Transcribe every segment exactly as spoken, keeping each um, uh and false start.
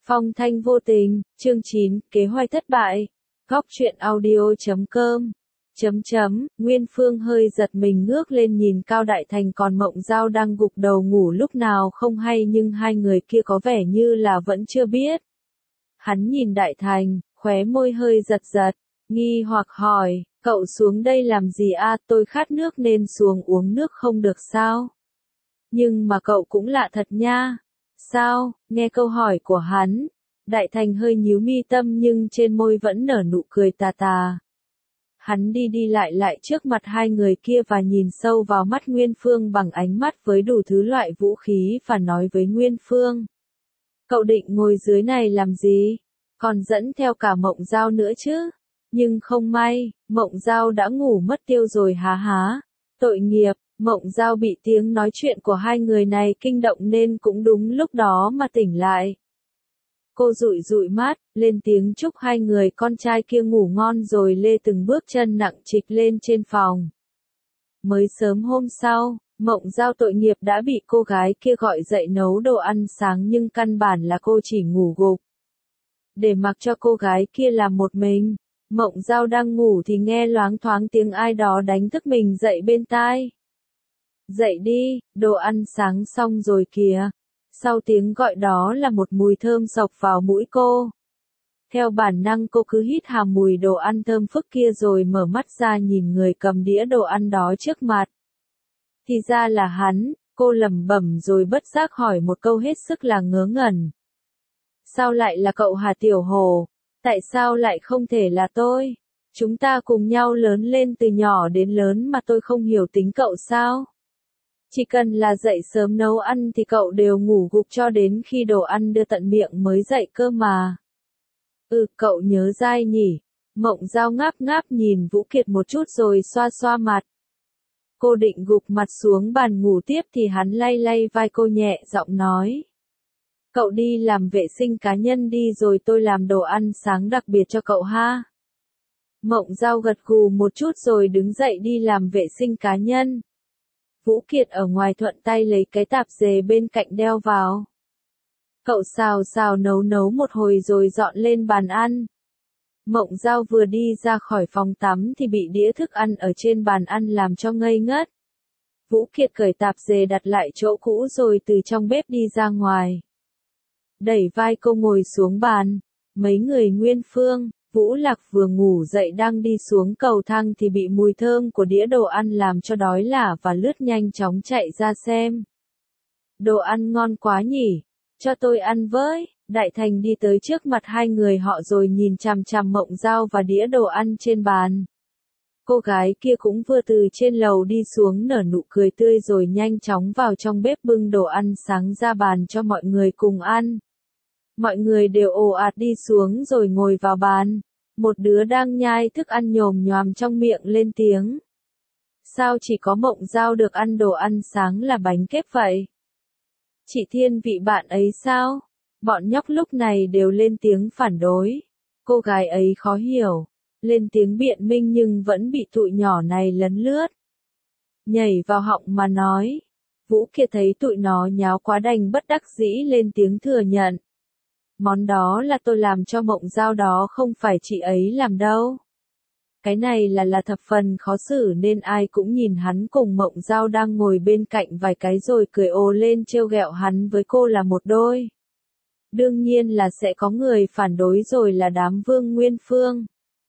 Phong thanh vô tình, chương chín, kế hoạch thất bại. Góc truyện audio chấm com. Chấm chấm, Nguyên Phương hơi giật mình ngước lên nhìn Cao Đại Thành còn Mộng Giao đang gục đầu ngủ lúc nào không hay nhưng hai người kia có vẻ như là vẫn chưa biết. Hắn nhìn Đại Thành, khóe môi hơi giật giật, nghi hoặc hỏi, cậu xuống đây làm gì a? Tôi khát nước nên xuống uống nước không được sao? Nhưng mà cậu cũng lạ thật nha. Sao? Nghe câu hỏi của hắn, Đại Thành hơi nhíu mi tâm nhưng trên môi vẫn nở nụ cười tà tà. Hắn đi đi lại lại trước mặt hai người kia và nhìn sâu vào mắt Nguyên Phương bằng ánh mắt với đủ thứ loại vũ khí và nói với Nguyên Phương. Cậu định ngồi dưới này làm gì? Còn dẫn theo cả Mộng Giao nữa chứ? Nhưng không may, Mộng Giao đã ngủ mất tiêu rồi há há. Tội nghiệp, Mộng Giao bị tiếng nói chuyện của hai người này kinh động nên cũng đúng lúc đó mà tỉnh lại. Cô dụi dụi mắt, lên tiếng chúc hai người con trai kia ngủ ngon rồi lê từng bước chân nặng trịch lên trên phòng. Mới sớm hôm sau, Mộng Giao tội nghiệp đã bị cô gái kia gọi dậy nấu đồ ăn sáng nhưng căn bản là cô chỉ ngủ gục. Để mặc cho cô gái kia làm một mình, Mộng Giao đang ngủ thì nghe loáng thoáng tiếng ai đó đánh thức mình dậy bên tai. Dậy đi, đồ ăn sáng xong rồi kìa. Sau tiếng gọi đó là một mùi thơm xộc vào mũi cô. Theo bản năng cô cứ hít hà mùi đồ ăn thơm phức kia rồi mở mắt ra nhìn người cầm đĩa đồ ăn đó trước mặt. Thì ra là hắn, cô lẩm bẩm rồi bất giác hỏi một câu hết sức là ngớ ngẩn. Sao lại là cậu hả Tiểu Hồ? Tại sao lại không thể là tôi? Chúng ta cùng nhau lớn lên từ nhỏ đến lớn mà tôi không hiểu tính cậu sao? Chỉ cần là dậy sớm nấu ăn thì cậu đều ngủ gục cho đến khi đồ ăn đưa tận miệng mới dậy cơ mà. Ừ, cậu nhớ dai nhỉ? Mộng Giao ngáp ngáp nhìn Vũ Kiệt một chút rồi xoa xoa mặt. Cô định gục mặt xuống bàn ngủ tiếp thì hắn lay lay vai cô nhẹ giọng nói. Cậu đi làm vệ sinh cá nhân đi rồi tôi làm đồ ăn sáng đặc biệt cho cậu ha. Mộng Giao gật gù một chút rồi đứng dậy đi làm vệ sinh cá nhân. Vũ Kiệt ở ngoài thuận tay lấy cái tạp dề bên cạnh đeo vào. Cậu xào xào nấu nấu một hồi rồi dọn lên bàn ăn. Mộng Giao vừa đi ra khỏi phòng tắm thì bị đĩa thức ăn ở trên bàn ăn làm cho ngây ngất. Vũ Kiệt cởi tạp dề đặt lại chỗ cũ rồi từ trong bếp đi ra ngoài. Đẩy vai cô ngồi xuống bàn. Mấy người Nguyên Phương, Vũ Lạc vừa ngủ dậy đang đi xuống cầu thang thì bị mùi thơm của đĩa đồ ăn làm cho đói lả và lướt nhanh chóng chạy ra xem. Đồ ăn ngon quá nhỉ, cho tôi ăn với. Đại Thành đi tới trước mặt hai người họ rồi nhìn chằm chằm Mộng Giao và đĩa đồ ăn trên bàn. Cô gái kia cũng vừa từ trên lầu đi xuống nở nụ cười tươi rồi nhanh chóng vào trong bếp bưng đồ ăn sáng ra bàn cho mọi người cùng ăn. Mọi người đều ồ ạt đi xuống rồi ngồi vào bàn. Một đứa đang nhai thức ăn nhồm nhoàm trong miệng lên tiếng. Sao chỉ có Mộng Giao được ăn đồ ăn sáng là bánh kép vậy? Chị Thiên vị bạn ấy sao? Bọn nhóc lúc này đều lên tiếng phản đối. Cô gái ấy khó hiểu. Lên tiếng biện minh nhưng vẫn bị tụi nhỏ này lấn lướt. Nhảy vào họng mà nói. Vũ Kiệt thấy tụi nó nháo quá đành bất đắc dĩ lên tiếng thừa nhận. Món đó là tôi làm cho Mộng Giao đó không phải chị ấy làm đâu. Cái này là là thập phần khó xử nên ai cũng nhìn hắn cùng Mộng Giao đang ngồi bên cạnh vài cái rồi cười ồ lên trêu ghẹo hắn với cô là một đôi. Đương nhiên là sẽ có người phản đối rồi là đám Vương Nguyên Phương.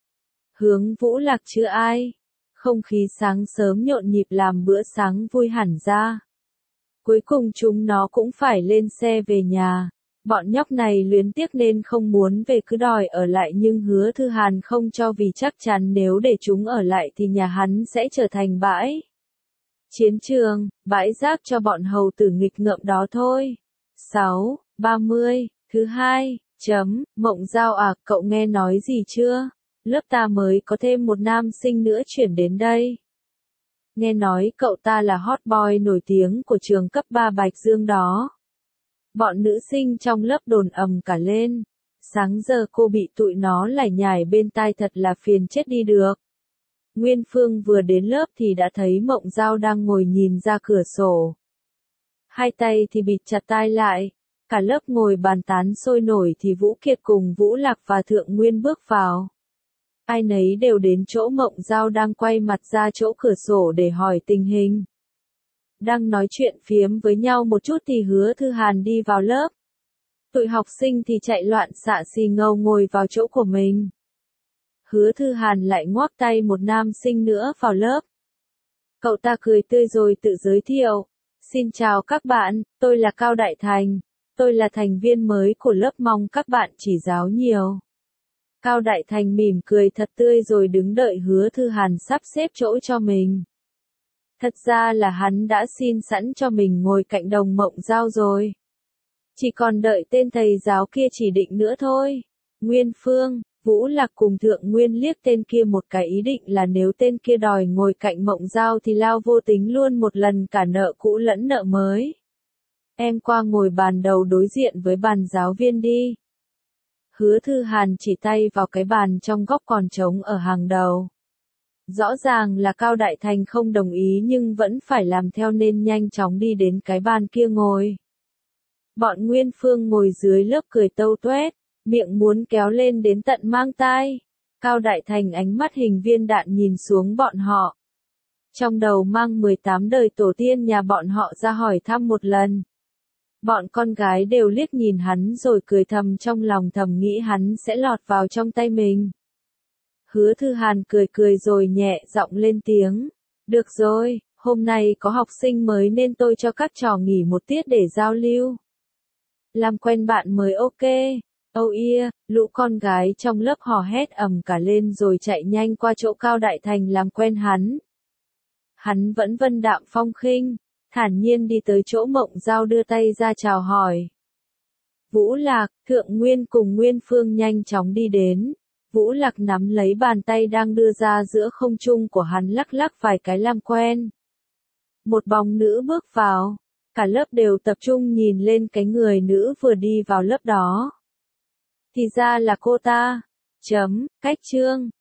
Hướng Vũ Lạc chứ ai. Không khí sáng sớm nhộn nhịp làm bữa sáng vui hẳn ra. Cuối cùng chúng nó cũng phải lên xe về nhà. Bọn nhóc này luyến tiếc nên không muốn về cứ đòi ở lại nhưng Hứa Thư Hàn không cho vì chắc chắn nếu để chúng ở lại thì nhà hắn sẽ trở thành bãi chiến trường, bãi rác cho bọn hầu tử nghịch ngợm đó thôi. sáu, ba mươi, thứ hai, chấm, Mộng Giao à, cậu nghe nói gì chưa? Lớp ta mới có thêm một nam sinh nữa chuyển đến đây. Nghe nói cậu ta là hot boy nổi tiếng của trường cấp ba Bạch Dương đó. Bọn nữ sinh trong lớp đồn ầm cả lên. Sáng giờ cô bị tụi nó lải nhải bên tai thật là phiền chết đi được. Nguyên Phương vừa đến lớp thì đã thấy Mộng Giao đang ngồi nhìn ra cửa sổ. Hai tay thì bịt chặt tai lại. Cả lớp ngồi bàn tán sôi nổi thì Vũ Kiệt cùng Vũ Lạc và Thượng Nguyên bước vào. Ai nấy đều đến chỗ Mộng Giao đang quay mặt ra chỗ cửa sổ để hỏi tình hình. Đang nói chuyện phiếm với nhau một chút thì Hứa Thư Hàn đi vào lớp. Tụi học sinh thì chạy loạn xạ xì ngầu ngồi vào chỗ của mình. Hứa Thư Hàn lại ngoắc tay một nam sinh nữa vào lớp. Cậu ta cười tươi rồi tự giới thiệu. Xin chào các bạn, tôi là Cao Đại Thành. Tôi là thành viên mới của lớp, mong các bạn chỉ giáo nhiều. Cao Đại Thành mỉm cười thật tươi rồi đứng đợi Hứa Thư Hàn sắp xếp chỗ cho mình. Thật ra là hắn đã xin sẵn cho mình ngồi cạnh Đồng Mộng Giao rồi. Chỉ còn đợi tên thầy giáo kia chỉ định nữa thôi. Nguyên Phương, Vũ Lạc cùng Thượng Nguyên liếc tên kia một cái, ý định là nếu tên kia đòi ngồi cạnh Mộng Giao thì lao vô tính luôn một lần cả nợ cũ lẫn nợ mới. Em qua ngồi bàn đầu đối diện với bàn giáo viên đi. Hứa Thư Hàn chỉ tay vào cái bàn trong góc còn trống ở hàng đầu. Rõ ràng là Cao Đại Thành không đồng ý nhưng vẫn phải làm theo nên nhanh chóng đi đến cái bàn kia ngồi. Bọn Nguyên Phương ngồi dưới lớp cười tâu tuét, miệng muốn kéo lên đến tận mang tai. Cao Đại Thành ánh mắt hình viên đạn nhìn xuống bọn họ. Trong đầu mang mười tám đời tổ tiên nhà bọn họ ra hỏi thăm một lần. Bọn con gái đều liếc nhìn hắn rồi cười thầm trong lòng, thầm nghĩ hắn sẽ lọt vào trong tay mình. Hứa Thư Hàn cười cười rồi nhẹ giọng lên tiếng. Được rồi, hôm nay có học sinh mới nên tôi cho các trò nghỉ một tiết để giao lưu. Làm quen bạn mới ok. Oh yeah, lũ con gái trong lớp hò hét ầm cả lên rồi chạy nhanh qua chỗ Cao Đại Thành làm quen hắn. Hắn vẫn vân đạm phong khinh, thản nhiên đi tới chỗ Mộng Giao đưa tay ra chào hỏi. Vũ Lạc, Thượng Nguyên cùng Nguyên Phương nhanh chóng đi đến. Vũ Lạc nắm lấy bàn tay đang đưa ra giữa không trung của hắn lắc lắc vài cái làm quen. Một bóng nữ bước vào. Cả lớp đều tập trung nhìn lên cái người nữ vừa đi vào lớp đó. Thì ra là cô ta. Chấm, cách chương.